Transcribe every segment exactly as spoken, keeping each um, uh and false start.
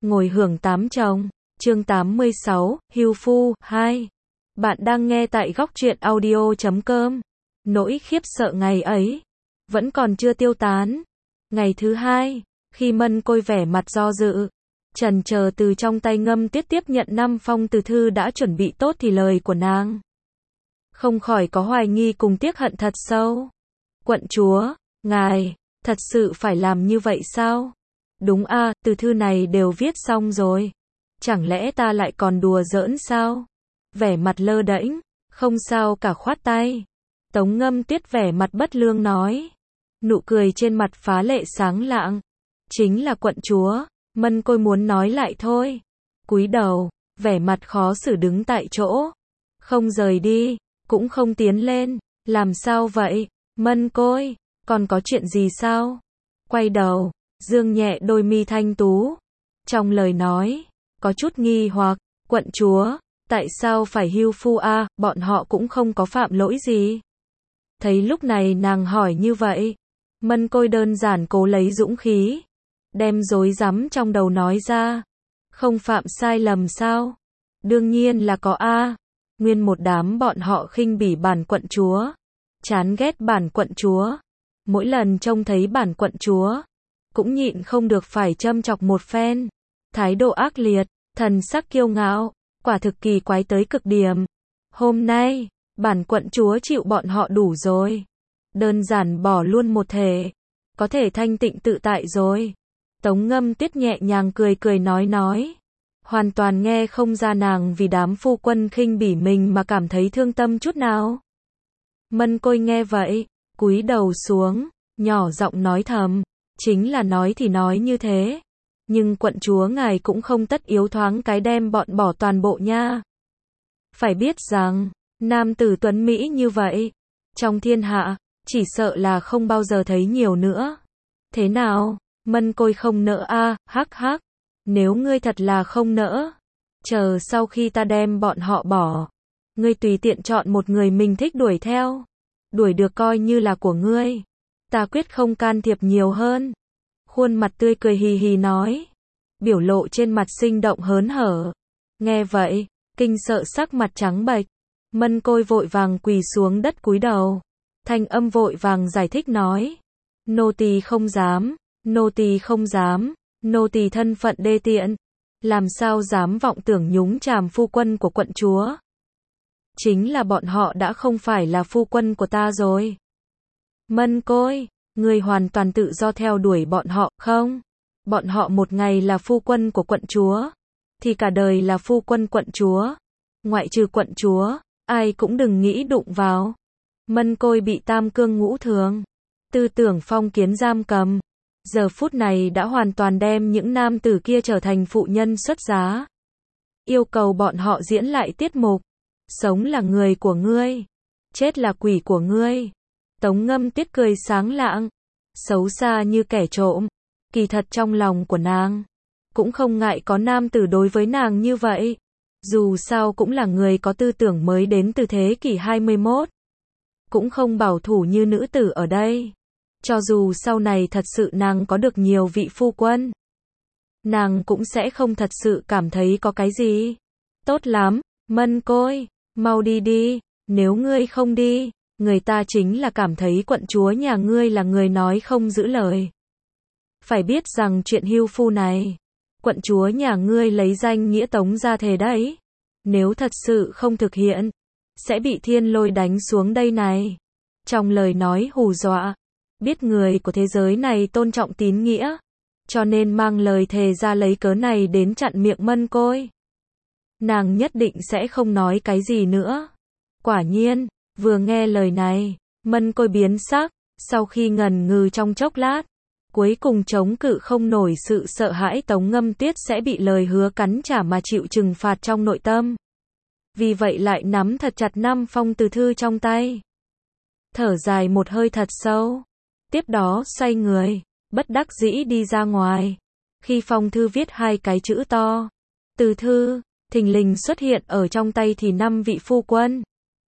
ngồi hưởng tám chồng, chương tám mươi sáu, hưu phu, hai. Bạn đang nghe tại góc truyện audio chấm com. Nỗi khiếp sợ ngày ấy vẫn còn chưa tiêu tán. Ngày thứ hai, khi Mân Côi vẻ mặt do dự, chần chờ từ trong tay Ngâm Tuyết tiếp nhận năm phong từ thư đã chuẩn bị tốt thì lời của nàng không khỏi có hoài nghi cùng tiếc hận thật sâu. Quận chúa, ngài thật sự phải làm như vậy sao? Đúng a, từ thư này đều viết xong rồi. Chẳng lẽ ta lại còn đùa giỡn sao? Vẻ mặt lơ đễnh, không sao cả khoát tay. Tống Ngâm Tuyết vẻ mặt bất lương nói. Nụ cười trên mặt phá lệ sáng lạng. Chính là quận chúa, Mân Côi muốn nói lại thôi. Cúi đầu, vẻ mặt khó xử đứng tại chỗ. Không rời đi, cũng không tiến lên. Làm sao vậy? Mân Côi, còn có chuyện gì sao? Quay đầu, dương nhẹ đôi mi thanh tú. Trong lời nói, có chút nghi hoặc, quận chúa, tại sao phải hưu phu a, à, bọn họ cũng không có phạm lỗi gì. Thấy lúc này nàng hỏi như vậy, Mân Côi đơn giản cố lấy dũng khí, đem rối rắm trong đầu nói ra. Không phạm sai lầm sao? Đương nhiên là có a. À. Nguyên một đám bọn họ khinh bỉ bản quận chúa, chán ghét bản quận chúa. Mỗi lần trông thấy bản quận chúa, cũng nhịn không được phải châm chọc một phen. Thái độ ác liệt, thần sắc kiêu ngạo, quả thực kỳ quái tới cực điểm. Hôm nay, bản quận chúa chịu bọn họ đủ rồi. Đơn giản bỏ luôn một thể, có thể thanh tịnh tự tại rồi. Tống Ngâm Tuyết nhẹ nhàng cười cười nói nói. Hoàn toàn nghe không ra nàng vì đám phu quân khinh bỉ mình mà cảm thấy thương tâm chút nào. Mân Côi nghe vậy, cúi đầu xuống, nhỏ giọng nói thầm. Chính là nói thì nói như thế. Nhưng quận chúa ngài cũng không tất yếu thoáng cái đem bọn bỏ toàn bộ nha. Phải biết rằng, nam tử tuấn Mỹ như vậy, trong thiên hạ, chỉ sợ là không bao giờ thấy nhiều nữa. Thế nào, Mân Côi không nỡ a, à, hắc hắc. Nếu ngươi thật là không nỡ, chờ sau khi ta đem bọn họ bỏ, ngươi tùy tiện chọn một người mình thích đuổi theo. Đuổi được coi như là của ngươi. Ta quyết không can thiệp nhiều hơn. Khuôn mặt tươi cười hì hì nói. Biểu lộ trên mặt sinh động hớn hở. Nghe vậy, kinh sợ sắc mặt trắng bệch. Mân Côi vội vàng quỳ xuống đất cúi đầu. Thanh âm vội vàng giải thích nói. Nô tỳ không dám, nô tỳ không dám, nô tỳ thân phận đê tiện. Làm sao dám vọng tưởng nhúng chàm phu quân của quận chúa. Chính là bọn họ đã không phải là phu quân của ta rồi. Mân Côi, ngươi hoàn toàn tự do theo đuổi bọn họ, không? Bọn họ một ngày là phu quân của quận chúa, thì cả đời là phu quân quận chúa. Ngoại trừ quận chúa, ai cũng đừng nghĩ đụng vào. Mân Côi bị tam cương ngũ thường, tư tưởng phong kiến giam cầm. Giờ phút này đã hoàn toàn đem những nam tử kia trở thành phụ nhân xuất giá. Yêu cầu bọn họ diễn lại tiết mục. Sống là người của ngươi, chết là quỷ của ngươi. Tống Ngâm Tuyết cười sáng lạng, xấu xa như kẻ trộm. Kỳ thật trong lòng của nàng, cũng không ngại có nam tử đối với nàng như vậy. Dù sao cũng là người có tư tưởng mới đến từ thế kỷ hai mươi mốt. Cũng không bảo thủ như nữ tử ở đây. Cho dù sau này thật sự nàng có được nhiều vị phu quân, nàng cũng sẽ không thật sự cảm thấy có cái gì. Tốt lắm, Mân Côi, mau đi đi, nếu ngươi không đi, người ta chính là cảm thấy quận chúa nhà ngươi là người nói không giữ lời. Phải biết rằng chuyện hưu phu này, quận chúa nhà ngươi lấy danh nghĩa Tống ra thề đấy. Nếu thật sự không thực hiện, sẽ bị thiên lôi đánh xuống đây này. Trong lời nói hù dọa, biết người của thế giới này tôn trọng tín nghĩa, cho nên mang lời thề ra lấy cớ này đến chặn miệng Mân Côi. Nàng nhất định sẽ không nói cái gì nữa. Quả nhiên, vừa nghe lời này, Mân Côi biến sắc, sau khi ngần ngừ trong chốc lát, cuối cùng chống cự không nổi sự sợ hãi Tống Ngâm Tuyết sẽ bị lời hứa cắn trả mà chịu trừng phạt trong nội tâm. Vì vậy lại nắm thật chặt năm phong từ thư trong tay. Thở dài một hơi thật sâu. Tiếp đó xoay người, bất đắc dĩ đi ra ngoài. Khi phong thư viết hai cái chữ to, từ thư, thình lình xuất hiện ở trong tay thì năm vị phu quân.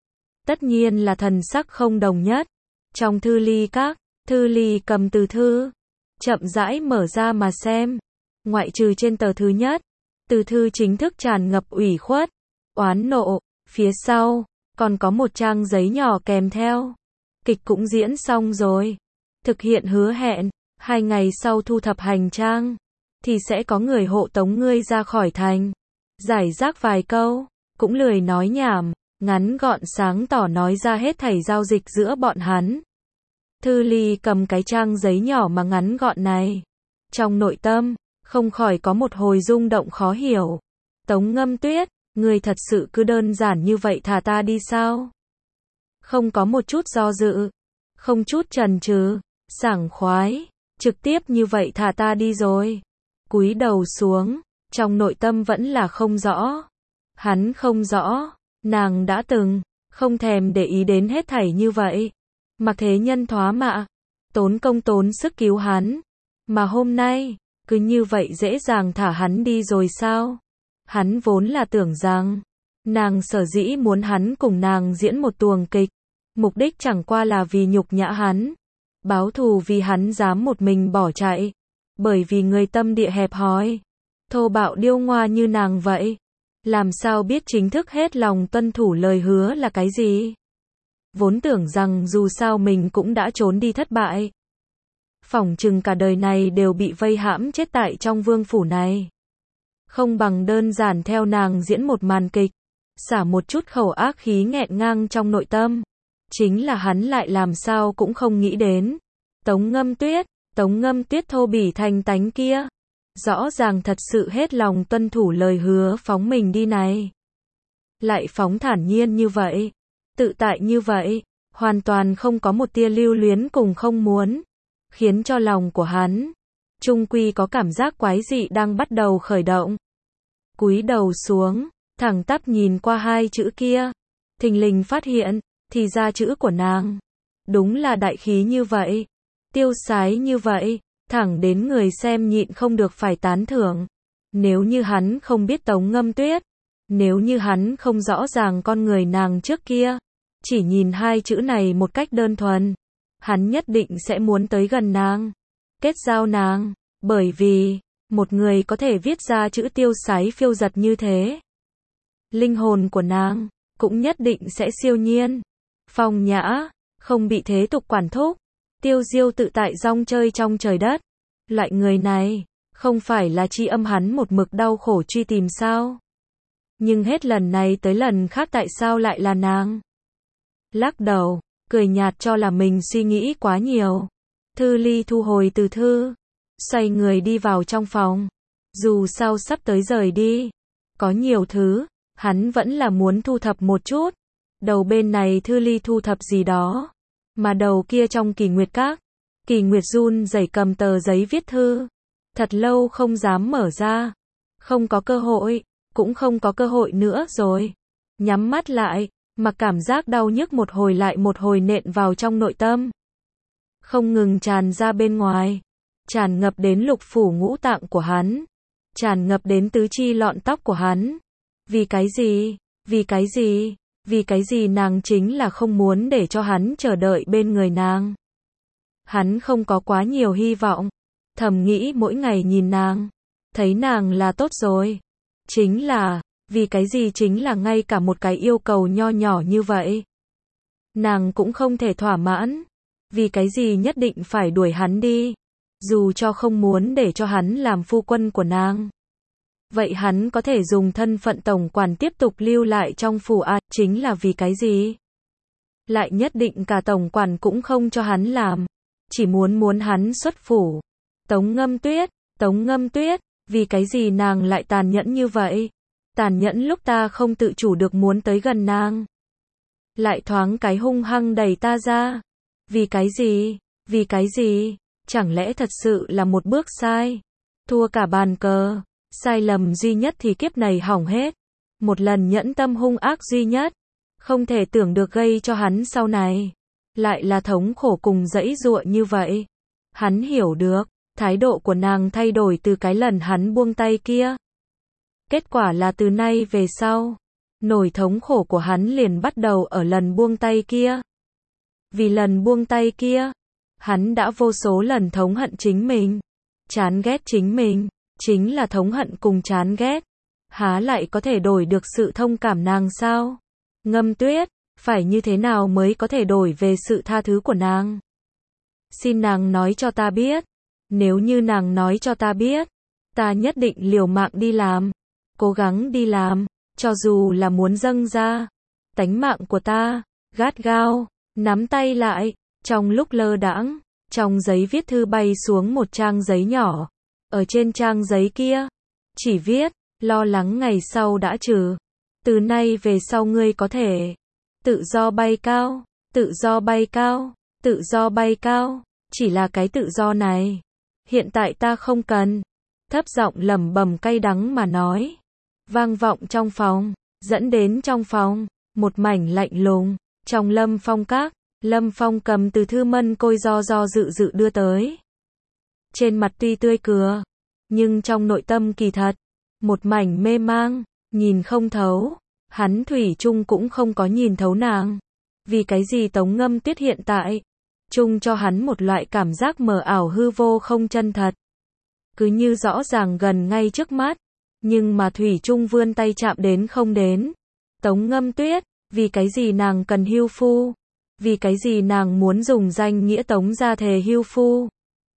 Tất nhiên là thần sắc không đồng nhất. Trong thư ly các, Thư Ly cầm từ thư, chậm rãi mở ra mà xem. ngoại trừ trên tờ thứ nhất, từ thư chính thức tràn ngập ủy khuất, oán nộ, phía sau, còn có một trang giấy nhỏ kèm theo. Kịch cũng diễn xong rồi. Thực hiện hứa hẹn, hai ngày sau thu thập hành trang, thì sẽ có người hộ tống ngươi ra khỏi thành. Giải rác vài câu, cũng lười nói nhảm, ngắn gọn sáng tỏ nói ra hết thảy giao dịch giữa bọn hắn. Thư Ly cầm cái trang giấy nhỏ mà ngắn gọn này. Trong nội tâm, không khỏi có một hồi rung động khó hiểu. Tống Ngâm Tuyết, ngươi thật sự cứ đơn giản như vậy thả ta đi sao? Không có một chút do dự, không chút chần chừ, sảng khoái, trực tiếp như vậy thả ta đi rồi. Cúi đầu xuống, trong nội tâm vẫn là không rõ. Hắn không rõ, nàng đã từng, không thèm để ý đến hết thảy như vậy. Mặc thế nhân thoá mạ, tốn công tốn sức cứu hắn. Mà hôm nay, cứ như vậy dễ dàng thả hắn đi rồi sao? Hắn vốn là tưởng rằng, nàng sở dĩ muốn hắn cùng nàng diễn một tuồng kịch. Mục đích chẳng qua là vì nhục nhã hắn. Báo thù vì hắn dám một mình bỏ chạy. Bởi vì người tâm địa hẹp hòi, thô bạo điêu ngoa như nàng vậy. Làm sao biết chính thức hết lòng tuân thủ lời hứa là cái gì? Vốn tưởng rằng dù sao mình cũng đã trốn đi thất bại. Phỏng chừng cả đời này đều bị vây hãm chết tại trong vương phủ này. Không bằng đơn giản theo nàng diễn một màn kịch, xả một chút khẩu ác khí nghẹn ngang trong nội tâm. Chính là hắn lại làm sao cũng không nghĩ đến. Tống Ngâm Tuyết, Tống Ngâm Tuyết thô bỉ thành tánh kia. Rõ ràng thật sự hết lòng tuân thủ lời hứa phóng mình đi này. Lại phóng thản nhiên như vậy, tự tại như vậy, hoàn toàn không có một tia lưu luyến cùng không muốn. Khiến cho lòng của hắn, chung quy có cảm giác quái dị đang bắt đầu khởi động. Cúi đầu xuống, thẳng tắp nhìn qua hai chữ kia. Thình lình phát hiện, thì ra chữ của nàng. Đúng là đại khí như vậy, tiêu sái như vậy, thẳng đến người xem nhịn không được phải tán thưởng. Nếu như hắn không biết Tống Ngâm Tuyết, nếu như hắn không rõ ràng con người nàng trước kia, chỉ nhìn hai chữ này một cách đơn thuần, hắn nhất định sẽ muốn tới gần nàng, kết giao nàng, bởi vì, một người có thể viết ra chữ tiêu sái phiêu giật như thế. Linh hồn của nàng, cũng nhất định sẽ siêu nhiên, phong nhã, không bị thế tục quản thúc, tiêu diêu tự tại rong chơi trong trời đất. Loại người này, không phải là tri âm hắn một mực đau khổ truy tìm sao? Nhưng hết lần này tới lần khác tại sao lại là nàng? Lắc đầu, cười nhạt cho là mình suy nghĩ quá nhiều. Thư Ly thu hồi từ thư, xoay người đi vào trong phòng. Dù sao sắp tới rời đi, có nhiều thứ, hắn vẫn là muốn thu thập một chút. Đầu bên này Thư Ly thu thập gì đó, mà đầu kia trong Kỳ Nguyệt Các, Kỳ Nguyệt run rẩy cầm tờ giấy viết thư, thật lâu không dám mở ra. Không có cơ hội, cũng không có cơ hội nữa rồi. Nhắm mắt lại, mà cảm giác đau nhức một hồi lại một hồi nện vào trong nội tâm. Không ngừng tràn ra bên ngoài, tràn ngập đến lục phủ ngũ tạng của hắn, tràn ngập đến tứ chi lọn tóc của hắn. Vì cái gì? Vì cái gì? Vì cái gì nàng chính là không muốn để cho hắn chờ đợi bên người nàng. Hắn không có quá nhiều hy vọng, thầm nghĩ mỗi ngày nhìn nàng, thấy nàng là tốt rồi. Chính là, vì cái gì chính là ngay cả một cái yêu cầu nho nhỏ như vậy, nàng cũng không thể thỏa mãn. Vì cái gì nhất định phải đuổi hắn đi, dù cho không muốn để cho hắn làm phu quân của nàng. Vậy hắn có thể dùng thân phận tổng quản tiếp tục lưu lại trong phủ à, chính là vì cái gì? Lại nhất định cả tổng quản cũng không cho hắn làm, chỉ muốn muốn hắn xuất phủ. Tống Ngâm Tuyết, Tống Ngâm Tuyết, vì cái gì nàng lại tàn nhẫn như vậy? Tàn nhẫn lúc ta không tự chủ được muốn tới gần nàng, lại thoáng cái hung hăng đẩy ta ra. Vì cái gì? Vì cái gì? Chẳng lẽ thật sự là một bước sai? Thua cả bàn cờ. Sai lầm duy nhất thì kiếp này hỏng hết. Một lần nhẫn tâm hung ác duy nhất, không thể tưởng được gây cho hắn sau này lại là thống khổ cùng dẫy dụa như vậy. Hắn hiểu được, thái độ của nàng thay đổi từ cái lần hắn buông tay kia. Kết quả là từ nay về sau, nỗi thống khổ của hắn liền bắt đầu ở lần buông tay kia. Vì lần buông tay kia, hắn đã vô số lần thống hận chính mình, chán ghét chính mình, chính là thống hận cùng chán ghét. Há lại có thể đổi được sự thông cảm nàng sao? Ngâm Tuyết, phải như thế nào mới có thể đổi về sự tha thứ của nàng? Xin nàng nói cho ta biết. Nếu như nàng nói cho ta biết, ta nhất định liều mạng đi làm, cố gắng đi làm, cho dù là muốn dâng ra tánh mạng của ta. Gắt gao nắm tay lại, trong lúc lơ đãng, trong giấy viết thư bay xuống một trang giấy nhỏ. Ở trên trang giấy kia, chỉ viết, lo lắng ngày sau đã trừ. Từ nay về sau ngươi có thể tự do bay cao, tự do bay cao, tự do bay cao. Chỉ là cái tự do này, hiện tại ta không cần. Thấp giọng lẩm bẩm cay đắng mà nói, vang vọng trong phòng, dẫn đến trong phòng một mảnh lạnh lùng. Trong Lâm Phong các, Lâm Phong cầm từ thư mân côi do do dự dự đưa tới. Trên mặt tuy tươi cười, nhưng trong nội tâm kỳ thật một mảnh mê mang, nhìn không thấu. Hắn thủy chung cũng không có nhìn thấu nàng. Vì cái gì Tống Ngâm Tuyết hiện tại chung cho hắn một loại cảm giác mờ ảo hư vô không chân thật. Cứ như rõ ràng gần ngay trước mắt, nhưng mà thủy chung vươn tay chạm đến không đến. Tống Ngâm Tuyết, vì cái gì nàng cần hưu phu? Vì cái gì nàng muốn dùng danh nghĩa Tống gia thề hưu phu?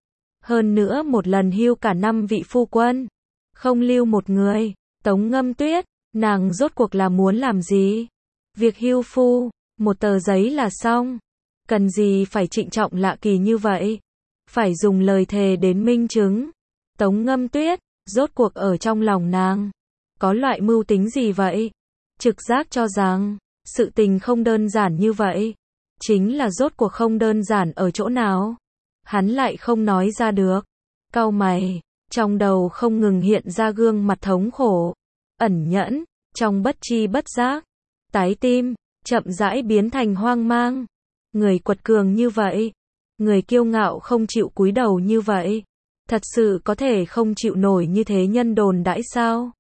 Hơn nữa một lần hưu cả năm vị phu quân, không lưu một người. Tống Ngâm Tuyết, nàng rốt cuộc là muốn làm gì? Việc hưu phu, một tờ giấy là xong. Cần gì phải trịnh trọng lạ kỳ như vậy? Phải dùng lời thề đến minh chứng. Tống Ngâm Tuyết, rốt cuộc ở trong lòng nàng có loại mưu tính gì vậy? Trực giác cho rằng sự tình không đơn giản như vậy. Chính là rốt cuộc không đơn giản ở chỗ nào? Hắn lại không nói ra được. Cau mày, trong đầu không ngừng hiện ra gương mặt thống khổ, ẩn nhẫn, trong bất chi bất giác, trái tim chậm rãi biến thành hoang mang. Người quật cường như vậy, người kiêu ngạo không chịu cúi đầu như vậy, thật sự có thể không chịu nổi như thế nhân đồn đãi sao?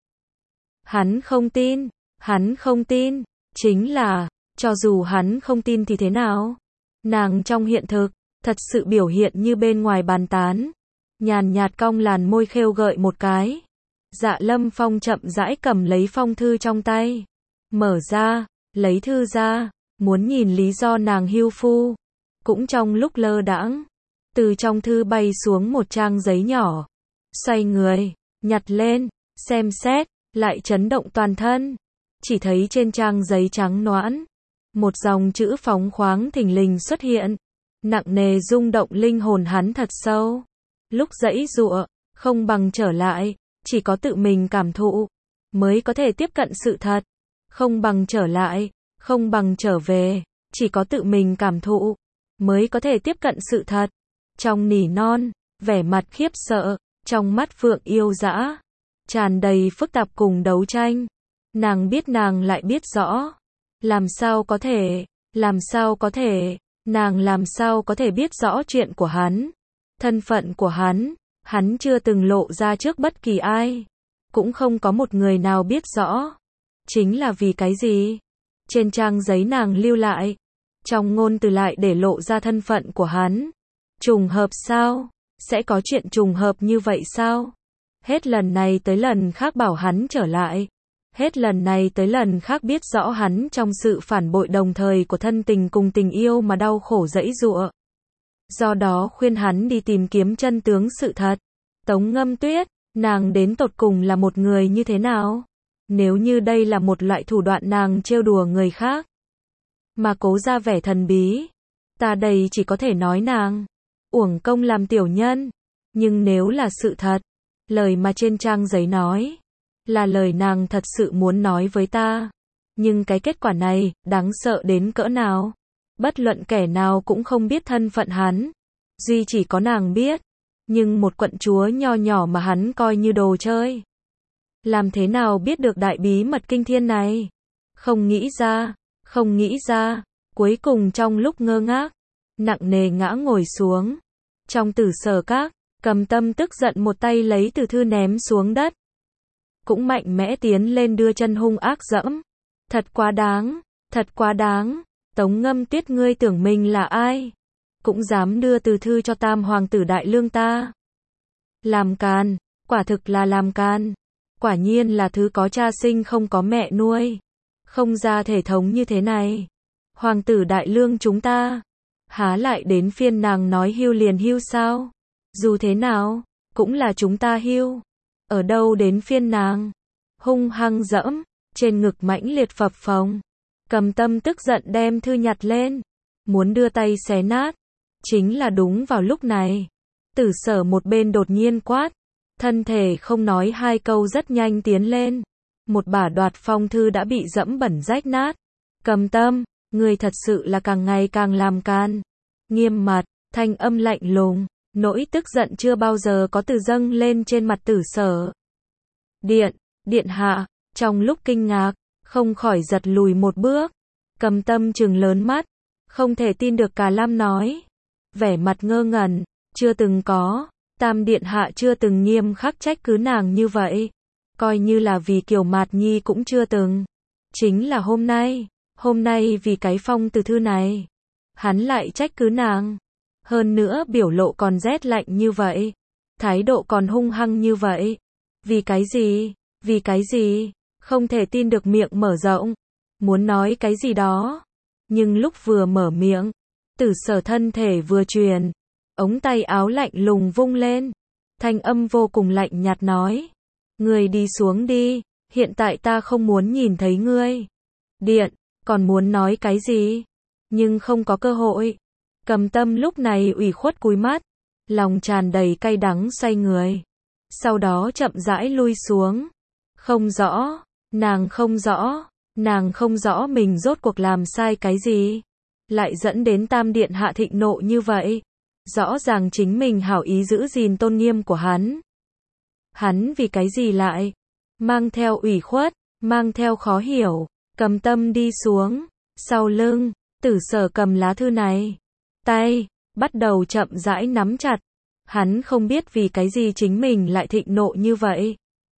Hắn không tin, hắn không tin, chính là, cho dù hắn không tin thì thế nào? Nàng trong hiện thực, thật sự biểu hiện như bên ngoài bàn tán. Nhàn nhạt cong làn môi khêu gợi một cái. Dạ Lâm Phong chậm rãi cầm lấy phong thư trong tay. Mở ra, lấy thư ra, muốn nhìn lý do nàng hưu phu. Cũng trong lúc lơ đãng, từ trong thư bay xuống một trang giấy nhỏ. Xoay người, nhặt lên, xem xét, lại chấn động toàn thân. Chỉ thấy trên trang giấy trắng nõn, một dòng chữ phóng khoáng thình lình xuất hiện. Nặng nề rung động linh hồn hắn thật sâu. Lúc giãy giụa, không bằng trở lại, chỉ có tự mình cảm thụ mới có thể tiếp cận sự thật. Không bằng trở lại, không bằng trở về, chỉ có tự mình cảm thụ mới có thể tiếp cận sự thật. Trong nỉ non, vẻ mặt khiếp sợ, trong mắt Phượng yêu dã, tràn đầy phức tạp cùng đấu tranh. Nàng biết nàng lại biết rõ. Làm sao có thể, làm sao có thể, nàng làm sao có thể biết rõ chuyện của hắn, thân phận của hắn, hắn chưa từng lộ ra trước bất kỳ ai, cũng không có một người nào biết rõ. Chính là vì cái gì? Trên trang giấy nàng lưu lại, trong ngôn từ lại để lộ ra thân phận của hắn. Trùng hợp sao? Sẽ có chuyện trùng hợp như vậy sao? Hết lần này tới lần khác bảo hắn trở lại. Hết lần này tới lần khác biết rõ hắn trong sự phản bội đồng thời của thân tình cùng tình yêu mà đau khổ giãy giụa. Do đó khuyên hắn đi tìm kiếm chân tướng sự thật. Tống Ngâm Tuyết, nàng đến tột cùng là một người như thế nào? Nếu như đây là một loại thủ đoạn nàng trêu đùa người khác, mà cố ra vẻ thần bí, ta đây chỉ có thể nói nàng uổng công làm tiểu nhân. Nhưng nếu là sự thật, lời mà trên trang giấy nói là lời nàng thật sự muốn nói với ta. Nhưng cái kết quả này, đáng sợ đến cỡ nào? Bất luận kẻ nào cũng không biết thân phận hắn. Duy chỉ có nàng biết. Nhưng một quận chúa nho nhỏ mà hắn coi như đồ chơi, làm thế nào biết được đại bí mật kinh thiên này? Không nghĩ ra, không nghĩ ra. Cuối cùng trong lúc ngơ ngác, nặng nề ngã ngồi xuống. Trong Tử Sở Các, Cầm Tâm tức giận một tay lấy từ thư ném xuống đất. Cũng mạnh mẽ tiến lên đưa chân hung ác dẫm. Thật quá đáng, thật quá đáng. Tống Ngâm Tuyết, ngươi tưởng mình là ai? Cũng dám đưa từ thư cho tam hoàng tử đại lương ta. Làm càn, quả thực là làm can. Quả nhiên là thứ có cha sinh không có mẹ nuôi. Không ra thể thống như thế này. Hoàng tử đại lương chúng ta, há lại đến phiên nàng nói hưu liền hưu sao? Dù thế nào, cũng là chúng ta hưu. Ở đâu đến phiên nàng? Hung hăng dẫm, trên ngực mãnh liệt phập phồng. Cầm Tâm tức giận đem thư nhặt lên, muốn đưa tay xé nát. Chính là đúng vào lúc này, Tử Sở một bên đột nhiên quát, thân thể không nói hai câu rất nhanh tiến lên. Một bả đoạt phong thư đã bị dẫm bẩn rách nát. Cầm Tâm, người thật sự là càng ngày càng làm can. Nghiêm mặt, thanh âm lạnh lùng, nỗi tức giận chưa bao giờ có từ dâng lên trên mặt Tử Sở. Điện, điện hạ, trong lúc kinh ngạc, không khỏi giật lùi một bước. Cầm Tâm trừng lớn mắt, không thể tin được Cà Lam nói. Vẻ mặt ngơ ngẩn, chưa từng có, Tam điện hạ chưa từng nghiêm khắc trách cứ nàng như vậy. Coi như là vì Kiều Mạt Nhi cũng chưa từng. Chính là hôm nay, hôm nay vì cái phong từ thư này, hắn lại trách cứ nàng. Hơn nữa biểu lộ còn rét lạnh như vậy, thái độ còn hung hăng như vậy. Vì cái gì? Vì cái gì? Không thể tin được miệng mở rộng, muốn nói cái gì đó. Nhưng lúc vừa mở miệng, Tử Sở thân thể vừa truyền, ống tay áo lạnh lùng vung lên, thanh âm vô cùng lạnh nhạt nói. Ngươi đi xuống đi, hiện tại ta không muốn nhìn thấy ngươi. Điện, còn muốn nói cái gì? Nhưng không có cơ hội. Cầm Tâm lúc này ủy khuất cúi mắt, lòng tràn đầy cay đắng xoay người. Sau đó chậm rãi lui xuống. Không rõ, nàng không rõ, nàng không rõ mình rốt cuộc làm sai cái gì. Lại dẫn đến Tam điện hạ thịnh nộ như vậy. Rõ ràng chính mình hảo ý giữ gìn tôn nghiêm của hắn. Hắn vì cái gì lại mang theo ủy khuất, mang theo khó hiểu. Cầm Tâm đi xuống, sau lưng, Tử Sở cầm lá thư này, tay bắt đầu chậm rãi nắm chặt. Hắn không biết vì cái gì chính mình lại thịnh nộ như vậy.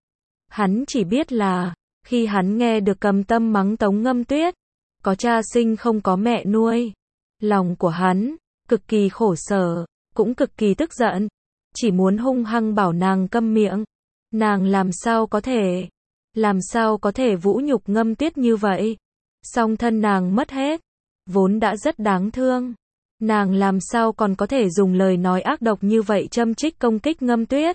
Hắn chỉ biết là, khi hắn nghe được Cầm Tâm mắng Tống Ngâm Tuyết, có cha sinh không có mẹ nuôi, lòng của hắn cực kỳ khổ sở, cũng cực kỳ tức giận, chỉ muốn hung hăng bảo nàng câm miệng. Nàng làm sao có thể, làm sao có thể vũ nhục Ngâm Tuyết như vậy? Song thân nàng mất hết, vốn đã rất đáng thương. Nàng làm sao còn có thể dùng lời nói ác độc như vậy châm chích công kích Ngâm Tuyết?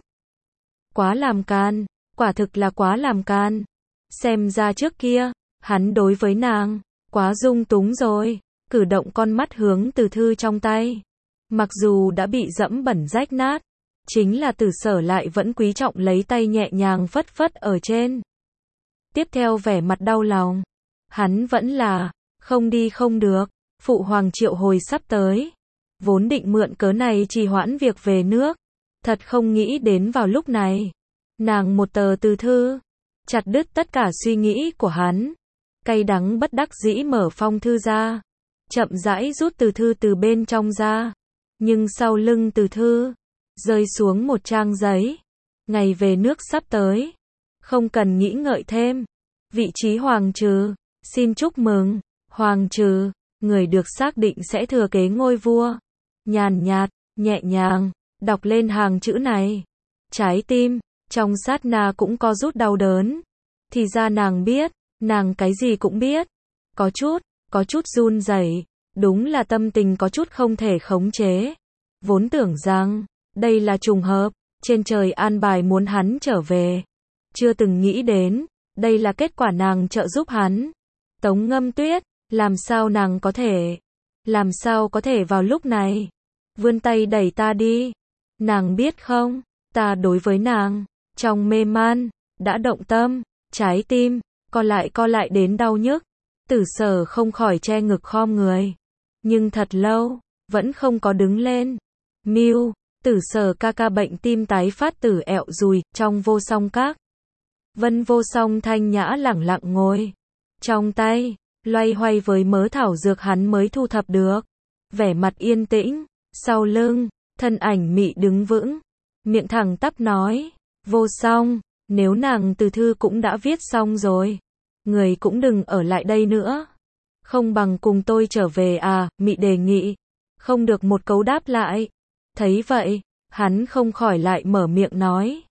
Quá làm can, quả thực là quá làm can. Xem ra trước kia, hắn đối với nàng, quá dung túng rồi. Cử động con mắt hướng từ thư trong tay. Mặc dù đã bị dẫm bẩn rách nát, chính là Tử Sở lại vẫn quý trọng lấy tay nhẹ nhàng phất phất ở trên. Tiếp theo vẻ mặt đau lòng. Hắn vẫn là, không đi không được, phụ hoàng triệu hồi sắp tới. Vốn định mượn cớ này trì hoãn việc về nước. Thật không nghĩ đến vào lúc này. Nàng một tờ từ thư, chặt đứt tất cả suy nghĩ của hắn. Cay đắng bất đắc dĩ mở phong thư ra. Chậm rãi rút từ thư từ bên trong ra. Nhưng sau lưng từ thư, rơi xuống một trang giấy. Ngày về nước sắp tới. Không cần nghĩ ngợi thêm. Vị trí hoàng trừ, xin chúc mừng. Hoàng trừ, người được xác định sẽ thừa kế ngôi vua. Nhàn nhạt, nhẹ nhàng, đọc lên hàng chữ này. Trái tim, trong sát na cũng có rút đau đớn. Thì ra nàng biết, nàng cái gì cũng biết. Có chút, có chút run rẩy, đúng là tâm tình có chút không thể khống chế. Vốn tưởng rằng, đây là trùng hợp, trên trời an bài muốn hắn trở về. Chưa từng nghĩ đến, đây là kết quả nàng trợ giúp hắn. Tống Ngâm Tuyết, làm sao nàng có thể, làm sao có thể vào lúc này, vươn tay đẩy ta đi. Nàng biết không, ta đối với nàng, trong mê man, đã động tâm, trái tim, co lại co lại đến đau nhức. Tử Sở không khỏi che ngực khom người. Nhưng thật lâu, vẫn không có đứng lên. Miu, Tử Sở ca ca bệnh tim tái phát tử ẹo dùi, trong vô song các. Vân Vô Song thanh nhã lẳng lặng ngồi. Trong tay, loay hoay với mớ thảo dược hắn mới thu thập được. Vẻ mặt yên tĩnh, sau lưng, thân ảnh mị đứng vững. Miệng thẳng tắp nói, Vô Song, nếu nàng từ thư cũng đã viết xong rồi, người cũng đừng ở lại đây nữa. Không bằng cùng tôi trở về à, mị đề nghị. Không được một câu đáp lại. Thấy vậy, hắn không khỏi lại mở miệng nói.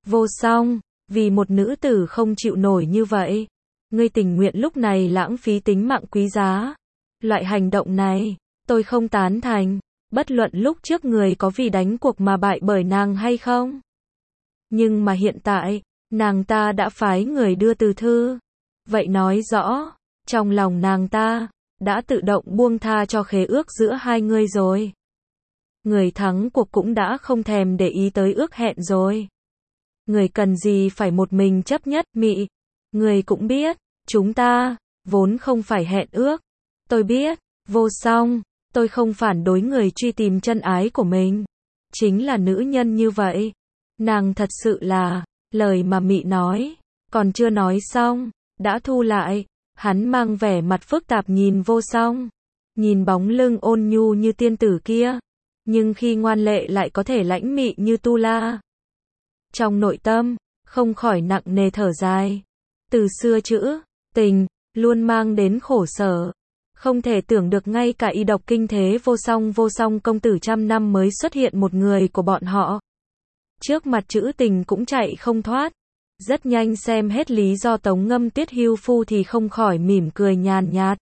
Vô Song, vì một nữ tử không chịu nổi như vậy, ngươi tình nguyện lúc này lãng phí tính mạng quý giá. Loại hành động này, tôi không tán thành, bất luận lúc trước người có vì đánh cuộc mà bại bởi nàng hay không. Nhưng mà hiện tại, nàng ta đã phái người đưa từ thư. Vậy nói rõ, trong lòng nàng ta, đã tự động buông tha cho khế ước giữa hai người rồi. Người thắng cuộc cũng đã không thèm để ý tới ước hẹn rồi. Người cần gì phải một mình chấp nhất, Mị. Người cũng biết, chúng ta, vốn không phải hẹn ước. Tôi biết, Vô Song, tôi không phản đối người truy tìm chân ái của mình. Chính là nữ nhân như vậy. Nàng thật sự là, lời mà Mị nói, còn chưa nói xong, đã thu lại. Hắn mang vẻ mặt phức tạp nhìn Vô Song, nhìn bóng lưng ôn nhu như tiên tử kia, nhưng khi ngoan lệ lại có thể lãnh mị như tu la. Trong nội tâm, không khỏi nặng nề thở dài. Từ xưa chữ tình luôn mang đến khổ sở, không thể tưởng được ngay cả y độc kinh thế Vô Song Vô Song công tử trăm năm mới xuất hiện một người của bọn họ. Trước mặt chữ tình cũng chạy không thoát. Rất nhanh xem hết lý do Tống Ngâm Tuyết hưu phu thì không khỏi mỉm cười nhàn nhạt.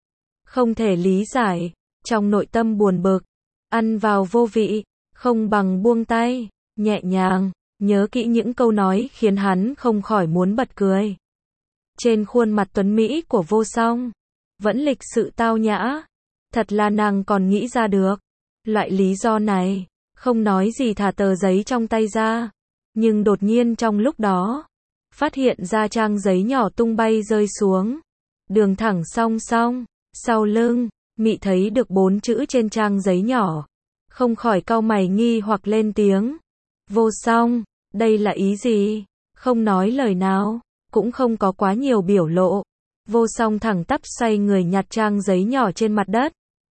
Không thể lý giải, trong nội tâm buồn bực, ăn vào vô vị, không bằng buông tay, nhẹ nhàng, nhớ kỹ những câu nói khiến hắn không khỏi muốn bật cười. Trên khuôn mặt tuấn mỹ của Vô Song, vẫn lịch sự tao nhã, thật là nàng còn nghĩ ra được. Loại lý do này, không nói gì thả tờ giấy trong tay ra. Nhưng đột nhiên trong lúc đó, phát hiện ra trang giấy nhỏ tung bay rơi xuống. Đường thẳng song song, sau lưng, Mị thấy được bốn chữ trên trang giấy nhỏ. Không khỏi cau mày nghi hoặc lên tiếng. Vô Song, đây là ý gì? Không nói lời nào, cũng không có quá nhiều biểu lộ. Vô Song thẳng tắp xoay người nhặt trang giấy nhỏ trên mặt đất.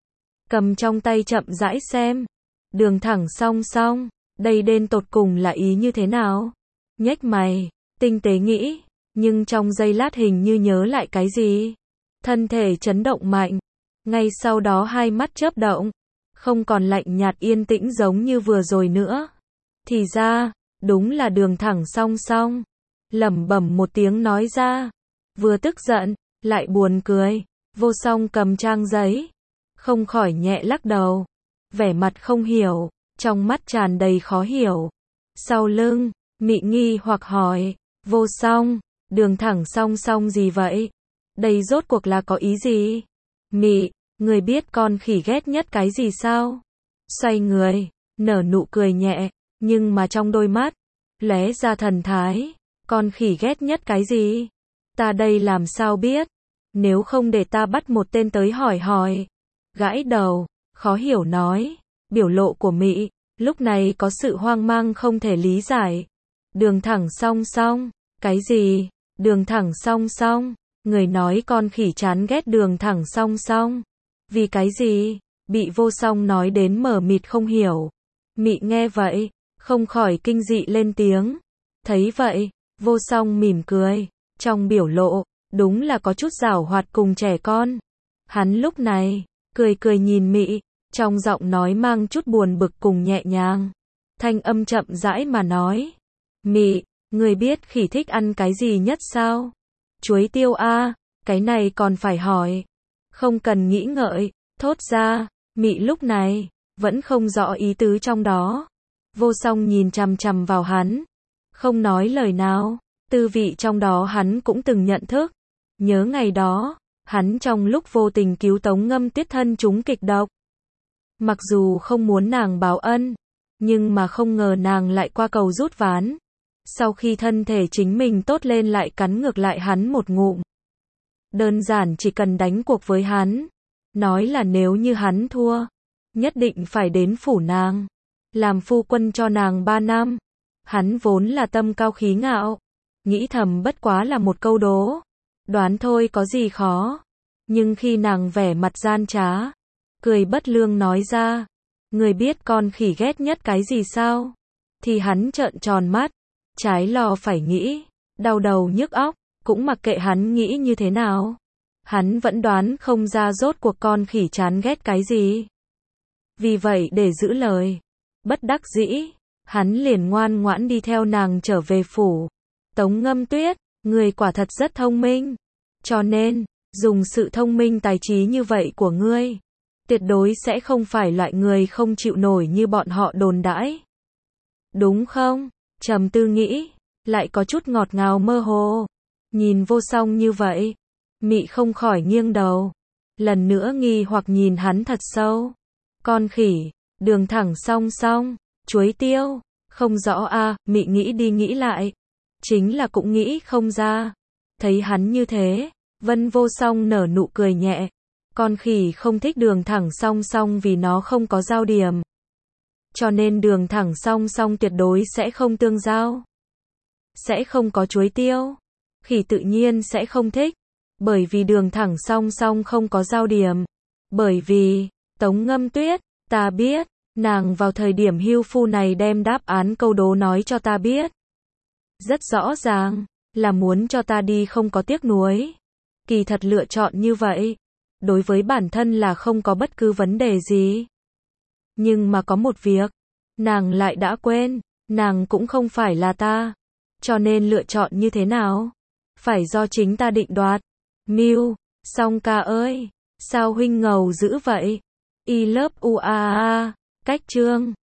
Cầm trong tay chậm rãi xem. Đường thẳng song song. Đây đến tột cùng là ý như thế nào? Nhếch mày, tinh tế nghĩ, nhưng trong giây lát hình như nhớ lại cái gì. Thân thể chấn động mạnh, ngay sau đó hai mắt chớp động, không còn lạnh nhạt yên tĩnh giống như vừa rồi nữa. Thì ra, đúng là đường thẳng song song. Lẩm bẩm một tiếng nói ra, vừa tức giận, lại buồn cười. Vô Song cầm trang giấy, không khỏi nhẹ lắc đầu, vẻ mặt không hiểu. Trong mắt tràn đầy khó hiểu. Sau lưng, Mị nghi hoặc hỏi, Vô Song, đường thẳng song song gì vậy? Đây rốt cuộc là có ý gì? Mị, người biết con khỉ ghét nhất cái gì sao? Xoay người, nở nụ cười nhẹ, nhưng mà trong đôi mắt, lóe ra thần thái. Con khỉ ghét nhất cái gì? Ta đây làm sao biết? Nếu không để ta bắt một tên tới hỏi hỏi. Gãi đầu, khó hiểu nói. Biểu lộ của Mị, lúc này có sự hoang mang không thể lý giải. Đường thẳng song song, cái gì? Đường thẳng song song, người nói con khỉ chán ghét đường thẳng song song. Vì cái gì? Bị Vô Song nói đến mờ mịt không hiểu. Mị nghe vậy, không khỏi kinh dị lên tiếng. Thấy vậy, Vô Song mỉm cười, trong biểu lộ, đúng là có chút giảo hoạt cùng trẻ con. Hắn lúc này, cười cười nhìn Mị. Trong giọng nói mang chút buồn bực cùng nhẹ nhàng. Thanh âm chậm rãi mà nói. Mị, người biết khỉ thích ăn cái gì nhất sao? Chuối tiêu a, cái này còn phải hỏi. Không cần nghĩ ngợi, thốt ra. Mị lúc này, vẫn không rõ ý tứ trong đó. Vô Song nhìn chằm chằm vào hắn. Không nói lời nào. Tư vị trong đó hắn cũng từng nhận thức. Nhớ ngày đó, hắn trong lúc vô tình cứu Tống Ngâm Tuyết thân trúng kịch độc. Mặc dù không muốn nàng báo ân, nhưng mà không ngờ nàng lại qua cầu rút ván. Sau khi thân thể chính mình tốt lên lại cắn ngược lại hắn một ngụm. Đơn giản chỉ cần đánh cuộc với hắn. Nói là nếu như hắn thua, nhất định phải đến phủ nàng. Làm phu quân cho nàng ba năm. Hắn vốn là tâm cao khí ngạo. Nghĩ thầm bất quá là một câu đố. Đoán thôi có gì khó. Nhưng khi nàng vẻ mặt gian trá, cười bất lương nói ra, người biết con khỉ ghét nhất cái gì sao? Thì hắn trợn tròn mắt, trái lo phải nghĩ, đau đầu nhức óc, cũng mặc kệ hắn nghĩ như thế nào. Hắn vẫn đoán không ra rốt cuộc con khỉ chán ghét cái gì. Vì vậy để giữ lời, bất đắc dĩ, hắn liền ngoan ngoãn đi theo nàng trở về phủ. Tống Ngâm Tuyết, người quả thật rất thông minh. Cho nên, dùng sự thông minh tài trí như vậy của ngươi, tuyệt đối sẽ không phải loại người không chịu nổi như bọn họ đồn đãi. Đúng không? Trầm Tư nghĩ, lại có chút ngọt ngào mơ hồ. Nhìn Vô Song như vậy, Mị không khỏi nghiêng đầu. Lần nữa nghi hoặc nhìn hắn thật sâu. Con khỉ, đường thẳng song song, chuối tiêu, không rõ a, à, Mị nghĩ đi nghĩ lại. Chính là cũng nghĩ không ra. Thấy hắn như thế, Vân Vô Song nở nụ cười nhẹ. Con khỉ không thích đường thẳng song song vì nó không có giao điểm. Cho nên đường thẳng song song tuyệt đối sẽ không tương giao. Sẽ không có chuối tiêu. Khỉ tự nhiên sẽ không thích. Bởi vì đường thẳng song song không có giao điểm. Bởi vì, Tống Ngâm Tuyết, ta biết, nàng vào thời điểm hưu phu này đem đáp án câu đố nói cho ta biết. Rất rõ ràng, là muốn cho ta đi không có tiếc nuối. Kỳ thật lựa chọn như vậy, đối với bản thân là không có bất cứ vấn đề gì. Nhưng mà có một việc, nàng lại đã quên, nàng cũng không phải là ta. Cho nên lựa chọn như thế nào? Phải do chính ta định đoạt. Miu, Song ca ơi, sao huynh ngầu dữ vậy? I love u a a, cách chương.